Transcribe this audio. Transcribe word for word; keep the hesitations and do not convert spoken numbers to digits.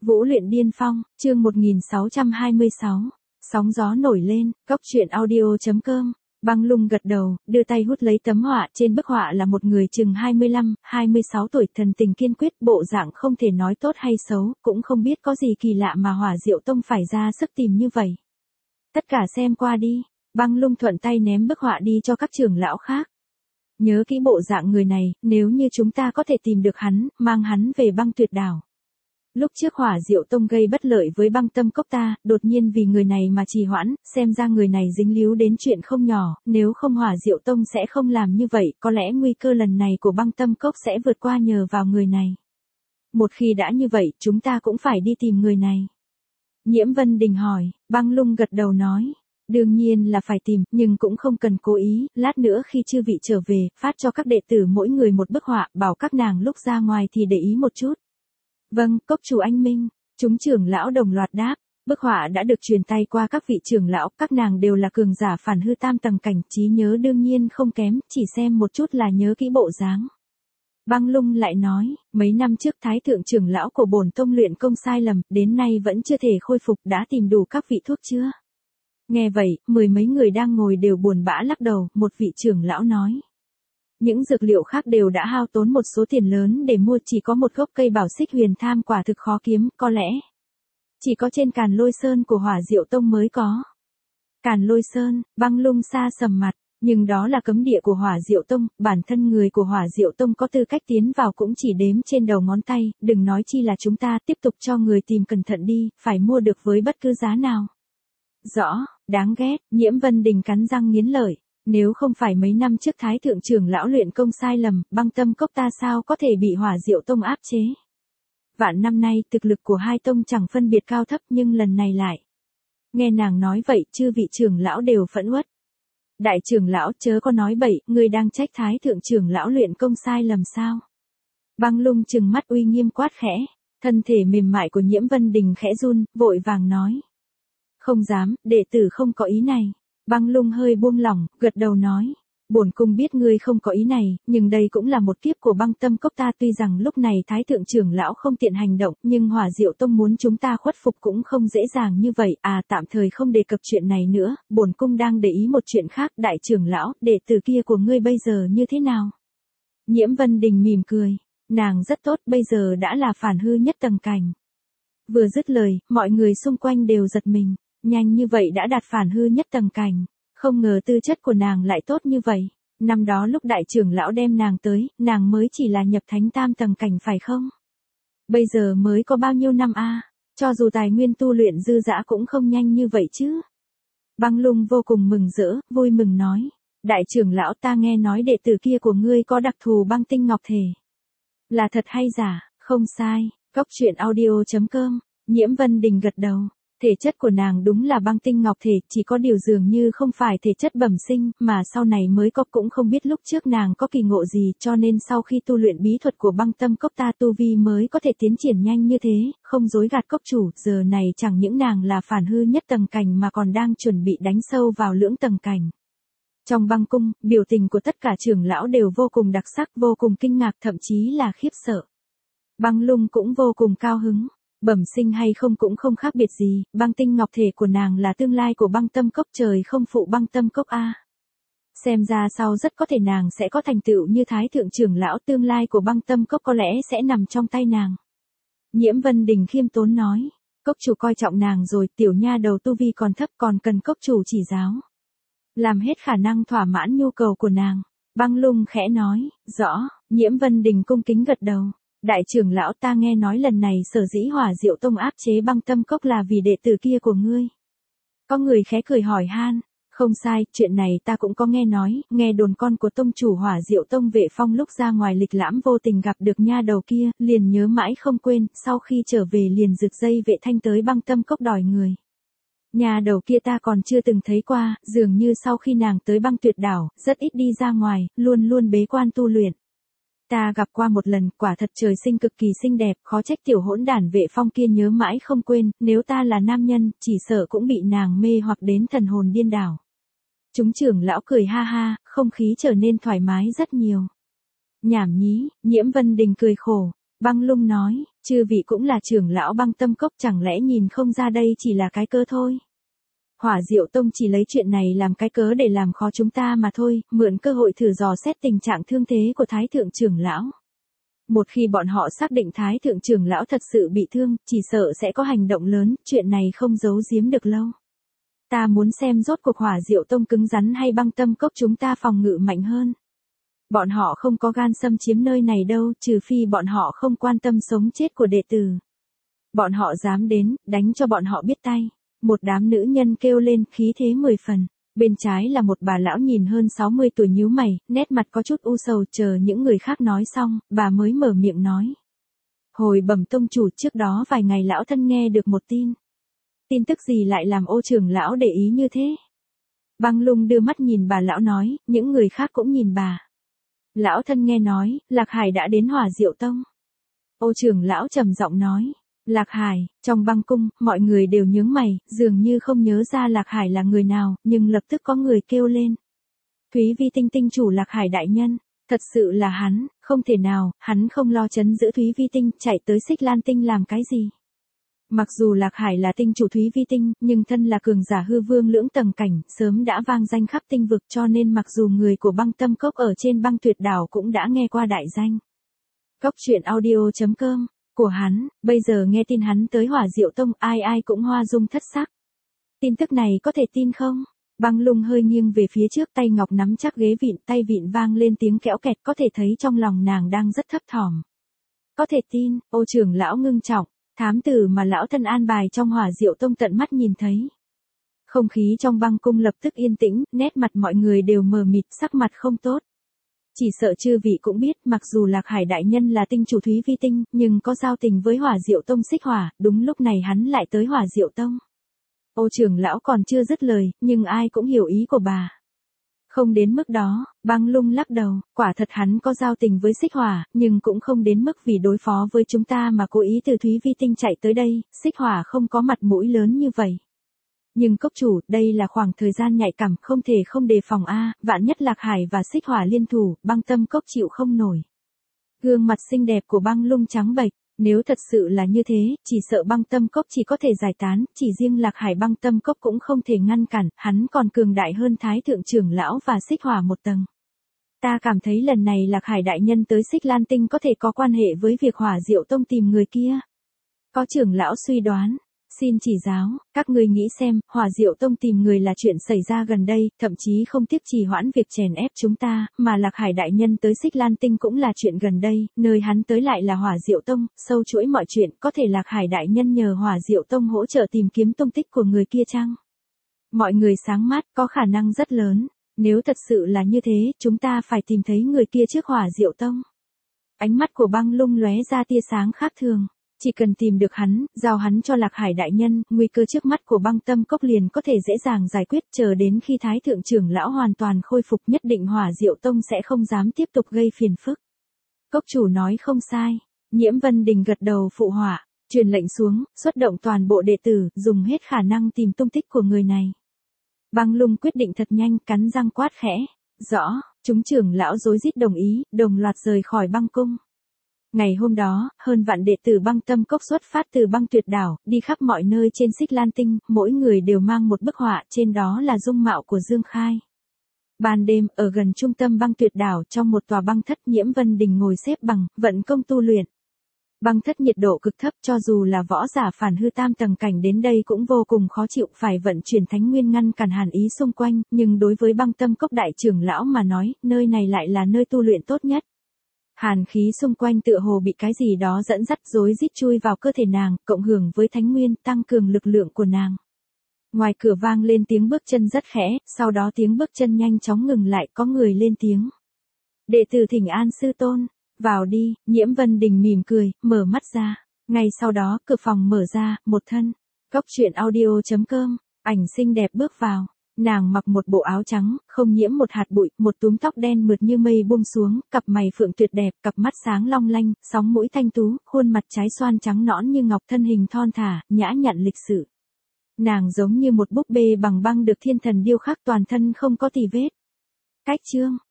Vũ luyện điên phong, chương một nghìn sáu trăm hai mươi sáu. Sóng gió nổi lên, góc truyện audio.com. Băng Lung gật đầu, đưa tay hút lấy tấm họa, trên bức họa là một người chừng hai mươi lăm, hai mươi sáu tuổi, thần tình kiên quyết, bộ dạng không thể nói tốt hay xấu, cũng không biết có gì kỳ lạ mà Hỏa Diệu Tông phải ra sức tìm như vậy. Tất cả xem qua đi. Băng Lung thuận tay ném bức họa đi cho các trưởng lão khác. Nhớ kỹ bộ dạng người này, nếu như chúng ta có thể tìm được hắn, mang hắn về Băng Tuyệt Đảo. Lúc trước Hỏa Diệu Tông gây bất lợi với Băng Tâm Cốc ta, đột nhiên vì người này mà trì hoãn, xem ra người này dính líu đến chuyện không nhỏ, nếu không Hỏa Diệu Tông sẽ không làm như vậy, có lẽ nguy cơ lần này của Băng Tâm Cốc sẽ vượt qua nhờ vào người này. Một khi đã như vậy, chúng ta cũng phải đi tìm người này. Nhiễm Vân Đình hỏi, Băng Lung gật đầu nói. Đương nhiên là phải tìm, nhưng cũng không cần cố ý, lát nữa khi chư vị trở về, phát cho các đệ tử mỗi người một bức họa, bảo các nàng lúc ra ngoài thì để ý một chút. Vâng, Cốc chủ anh minh, chúng trưởng lão đồng loạt đáp, bức họa đã được truyền tay qua các vị trưởng lão, các nàng đều là cường giả phản hư tam tầng cảnh, trí nhớ đương nhiên không kém, chỉ xem một chút là nhớ kỹ bộ dáng. Băng Lung lại nói, mấy năm trước Thái thượng trưởng lão của bổn tông luyện công sai lầm, đến nay vẫn chưa thể khôi phục, đã tìm đủ các vị thuốc chưa? Nghe vậy, mười mấy người đang ngồi đều buồn bã lắc đầu, một vị trưởng lão nói. Những dược liệu khác đều đã hao tốn một số tiền lớn để mua, chỉ có một gốc cây bảo xích huyền tham quả thực khó kiếm, có lẽ chỉ có trên Càn Lôi Sơn của Hỏa Diệu Tông mới có. Càn Lôi Sơn, Băng Lung xa sầm mặt, nhưng đó là cấm địa của Hỏa Diệu Tông, bản thân người của Hỏa Diệu Tông có tư cách tiến vào cũng chỉ đếm trên đầu ngón tay, đừng nói chi là chúng ta, tiếp tục cho người tìm cẩn thận đi, phải mua được với bất cứ giá nào. Rõ, đáng ghét, Nhiễm Vân Đình cắn răng nghiến lợi. Nếu không phải mấy năm trước Thái thượng trưởng lão luyện công sai lầm, Băng Tâm Cốc ta sao có thể bị Hỏa Diệu Tông áp chế. Vạn năm nay thực lực của hai tông chẳng phân biệt cao thấp, nhưng lần này lại. Nghe nàng nói vậy, chư vị trưởng lão đều phẫn uất. Đại trưởng lão chớ có nói bậy, ngươi đang trách Thái thượng trưởng lão luyện công sai lầm sao? Băng Lung trừng mắt uy nghiêm quát khẽ, thân thể mềm mại của Nhiễm Vân Đình khẽ run, vội vàng nói. Không dám, đệ tử không có ý này. Băng Lung hơi buông lỏng, gật đầu nói. Bổn cung biết ngươi không có ý này, nhưng đây cũng là một kiếp của Băng Tâm Cốc ta, tuy rằng lúc này Thái thượng trưởng lão không tiện hành động, nhưng Hỏa Diệu Tông muốn chúng ta khuất phục cũng không dễ dàng như vậy. À, tạm thời không đề cập chuyện này nữa, bổn cung đang để ý một chuyện khác. Đại trưởng lão, đệ tử kia của ngươi bây giờ như thế nào? Nhiễm Vân Đình mỉm cười, nàng rất tốt, bây giờ đã là phản hư nhất tầng cảnh. Vừa dứt lời, mọi người xung quanh đều giật mình. Nhanh như vậy đã đạt phản hư nhất tầng cảnh, không ngờ tư chất của nàng lại tốt như vậy. Năm đó lúc đại trưởng lão đem nàng tới, nàng mới chỉ là nhập thánh tam tầng cảnh phải không? Bây giờ mới có bao nhiêu năm a? À? Cho dù tài nguyên tu luyện dư dả cũng không nhanh như vậy chứ. Băng Lung vô cùng mừng rỡ, vui mừng nói. Đại trưởng lão, ta nghe nói đệ tử kia của ngươi có đặc thù băng tinh ngọc thể. Là thật hay giả? Không sai, góc truyện audio.com, Nhiễm Vân Đình gật đầu. Thể chất của nàng đúng là băng tinh ngọc thể, chỉ có điều dường như không phải thể chất bẩm sinh, mà sau này mới có, cũng không biết lúc trước nàng có kỳ ngộ gì, cho nên sau khi tu luyện bí thuật của Băng Tâm Cốc ta tu vi mới có thể tiến triển nhanh như thế, không dối gạt cốc chủ, giờ này chẳng những nàng là phản hư nhất tầng cảnh mà còn đang chuẩn bị đánh sâu vào lưỡng tầng cảnh. Trong băng cung, biểu tình của tất cả trưởng lão đều vô cùng đặc sắc, vô cùng kinh ngạc, thậm chí là khiếp sợ. Băng Lung cũng vô cùng cao hứng. Bẩm sinh hay không cũng không khác biệt gì, băng tinh ngọc thể của nàng là tương lai của Băng Tâm Cốc, trời không phụ Băng Tâm Cốc a. Xem ra sau rất có thể nàng sẽ có thành tựu như Thái thượng trưởng lão, tương lai của Băng Tâm Cốc có lẽ sẽ nằm trong tay nàng. Nhiễm Vân Đình khiêm tốn nói, cốc chủ coi trọng nàng rồi, tiểu nha đầu tu vi còn thấp, còn cần cốc chủ chỉ giáo. Làm hết khả năng thỏa mãn nhu cầu của nàng. Băng Lung khẽ nói, rõ, Nhiễm Vân Đình cung kính gật đầu. Đại trưởng lão, ta nghe nói lần này sở dĩ Hỏa Diệu Tông áp chế Băng Tâm Cốc là vì đệ tử kia của ngươi. Có người khẽ cười hỏi han, không sai, chuyện này ta cũng có nghe nói, nghe đồn con của tông chủ Hỏa Diệu Tông Vệ Phong lúc ra ngoài lịch lãm vô tình gặp được nha đầu kia, liền nhớ mãi không quên, sau khi trở về liền rực dây Vệ Thanh tới Băng Tâm Cốc đòi người. Nha đầu kia ta còn chưa từng thấy qua, dường như sau khi nàng tới Băng Tuyệt Đảo, rất ít đi ra ngoài, luôn luôn bế quan tu luyện. Ta gặp qua một lần, quả thật trời sinh cực kỳ xinh đẹp, khó trách tiểu hỗn đản Vệ Phong kia nhớ mãi không quên, nếu ta là nam nhân, chỉ sợ cũng bị nàng mê hoặc đến thần hồn điên đảo. Chúng trưởng lão cười ha ha, không khí trở nên thoải mái rất nhiều. Nhảm nhí, Nhiễm Vân Đình cười khổ, Băng Lung nói, chư vị cũng là trưởng lão Băng Tâm Cốc, chẳng lẽ nhìn không ra đây chỉ là cái cớ thôi. Hỏa Diệu Tông chỉ lấy chuyện này làm cái cớ để làm khó chúng ta mà thôi, mượn cơ hội thử dò xét tình trạng thương thế của Thái Thượng trưởng lão. Một khi bọn họ xác định Thái Thượng trưởng lão thật sự bị thương, chỉ sợ sẽ có hành động lớn, chuyện này không giấu giếm được lâu. Ta muốn xem rốt cuộc Hỏa Diệu Tông cứng rắn hay Băng Tâm Cốc chúng ta phòng ngự mạnh hơn. Bọn họ không có gan xâm chiếm nơi này đâu, trừ phi bọn họ không quan tâm sống chết của đệ tử. Bọn họ dám đến, đánh cho bọn họ biết tay. Một đám nữ nhân kêu lên, khí thế mười phần. Bên trái là một bà lão nhìn hơn sáu mươi tuổi nhíu mày, nét mặt có chút u sầu, chờ những người khác nói xong, bà mới mở miệng nói. Hồi bẩm tông chủ, trước đó vài ngày lão thân nghe được một tin. Tin tức gì lại làm ô trưởng lão để ý như thế? Băng Lung đưa mắt nhìn bà lão nói, những người khác cũng nhìn bà. Lão thân nghe nói, Lạc Hải đã đến Hỏa Diệu Tông. Ô trưởng lão trầm giọng nói. Lạc Hải, trong băng cung, mọi người đều nhướng mày, dường như không nhớ ra Lạc Hải là người nào, nhưng lập tức có người kêu lên. Thúy Vi Tinh Tinh chủ Lạc Hải đại nhân, thật sự là hắn, không thể nào, hắn không lo trấn giữ Thúy Vi Tinh, chạy tới Xích Lan Tinh làm cái gì. Mặc dù Lạc Hải là tinh chủ Thúy Vi Tinh, nhưng thân là cường giả hư vương lưỡng tầng cảnh, sớm đã vang danh khắp tinh vực, cho nên mặc dù người của Băng Tâm Cốc ở trên Băng Tuyệt Đảo cũng đã nghe qua đại danh. Cốc truyện audio chấm com của hắn, bây giờ nghe tin hắn tới Hỏa Diệu Tông, ai ai cũng hoa dung thất sắc. Tin tức này có thể tin không? Băng Lung hơi nghiêng về phía trước, tay ngọc nắm chắc ghế vịn, tay vịn vang lên tiếng kéo kẹt, có thể thấy trong lòng nàng đang rất thấp thỏm. Có thể tin, ô trưởng lão ngưng trọng, thám tử mà lão thân an bài trong Hỏa Diệu Tông tận mắt nhìn thấy. Không khí trong băng cung lập tức yên tĩnh, nét mặt mọi người đều mờ mịt, sắc mặt không tốt. Chỉ sợ chư vị cũng biết, mặc dù Lạc Hải đại nhân là tinh chủ Thúy Vi Tinh, nhưng có giao tình với Hỏa Diệu Tông Xích Hỏa, đúng lúc này hắn lại tới Hỏa Diệu Tông. Ô trưởng lão còn chưa dứt lời, nhưng ai cũng hiểu ý của bà. Không đến mức đó, Băng Lung lắc đầu, quả thật hắn có giao tình với Xích Hỏa, nhưng cũng không đến mức vì đối phó với chúng ta mà cố ý từ Thúy Vi Tinh chạy tới đây, Xích Hỏa không có mặt mũi lớn như vậy. Nhưng cốc chủ, đây là khoảng thời gian nhạy cảm, không thể không đề phòng a, vạn nhất Lạc Hải và Xích Hỏa liên thủ, Băng Tâm Cốc chịu không nổi. Gương mặt xinh đẹp của Băng Lung trắng bệch, nếu thật sự là như thế, chỉ sợ Băng Tâm Cốc chỉ có thể giải tán, chỉ riêng Lạc Hải Băng Tâm Cốc cũng không thể ngăn cản, hắn còn cường đại hơn Thái Thượng trưởng lão và Xích Hỏa một tầng. Ta cảm thấy lần này Lạc Hải đại nhân tới Xích Lan Tinh có thể có quan hệ với việc Hỏa Diệu Tông tìm người kia. Có trưởng lão suy đoán. Xin chỉ giáo, các ngươi nghĩ xem, Hỏa Diệu Tông tìm người là chuyện xảy ra gần đây, thậm chí không tiếc trì hoãn việc chèn ép chúng ta, mà Lạc Hải đại nhân tới Xích Lan Tinh cũng là chuyện gần đây, nơi hắn tới lại là Hỏa Diệu Tông, sâu chuỗi mọi chuyện, có thể Lạc Hải đại nhân nhờ Hỏa Diệu Tông hỗ trợ tìm kiếm tung tích của người kia chăng? Mọi người sáng mắt, có khả năng rất lớn, nếu thật sự là như thế, chúng ta phải tìm thấy người kia trước Hỏa Diệu Tông. Ánh mắt của Băng Lung lóe ra tia sáng khác thường. Chỉ cần tìm được hắn, giao hắn cho Lạc Hải đại nhân, nguy cơ trước mắt của Băng Tâm Cốc liền có thể dễ dàng giải quyết, chờ đến khi Thái Thượng trưởng lão hoàn toàn khôi phục, nhất định Hỏa Diệu Tông sẽ không dám tiếp tục gây phiền phức. Cốc chủ nói không sai, Nhiễm Vân Đình gật đầu phụ họa, truyền lệnh xuống, xuất động toàn bộ đệ tử, dùng hết khả năng tìm tung tích của người này. Băng Lung quyết định thật nhanh, cắn răng quát khẽ, rõ, chúng trưởng lão rối rít đồng ý, đồng loạt rời khỏi băng cung. Ngày hôm đó, hơn vạn đệ tử Băng Tâm Cốc xuất phát từ Băng Tuyệt Đảo, đi khắp mọi nơi trên Xích Lan Tinh, mỗi người đều mang một bức họa, trên đó là dung mạo của Dương Khai. Ban đêm, ở gần trung tâm Băng Tuyệt Đảo, trong một tòa băng thất, Nhiễm Vân Đình ngồi xếp bằng, vận công tu luyện. Băng thất nhiệt độ cực thấp, cho dù là võ giả phản hư tam tầng cảnh đến đây cũng vô cùng khó chịu, phải vận chuyển thánh nguyên ngăn cản hàn ý xung quanh, nhưng đối với Băng Tâm Cốc đại trưởng lão mà nói, nơi này lại là nơi tu luyện tốt nhất. Hàn khí xung quanh tựa hồ bị cái gì đó dẫn dắt rối rít chui vào cơ thể nàng, cộng hưởng với thánh nguyên, tăng cường lực lượng của nàng. Ngoài cửa vang lên tiếng bước chân rất khẽ, sau đó tiếng bước chân nhanh chóng ngừng lại, có người lên tiếng. Đệ tử thỉnh an sư tôn, vào đi, Nhiễm Vân Đình mỉm cười, mở mắt ra. Ngay sau đó, cửa phòng mở ra, một thân. Cốc truyện audio chấm com, ảnh xinh đẹp bước vào. Nàng mặc một bộ áo trắng, không nhiễm một hạt bụi, một túm tóc đen mượt như mây buông xuống, cặp mày phượng tuyệt đẹp, cặp mắt sáng long lanh, sóng mũi thanh tú, khuôn mặt trái xoan trắng nõn như ngọc, thân hình thon thả, nhã nhặn lịch sự. Nàng giống như một búp bê bằng băng được thiên thần điêu khắc, toàn thân không có tì vết. Cách chương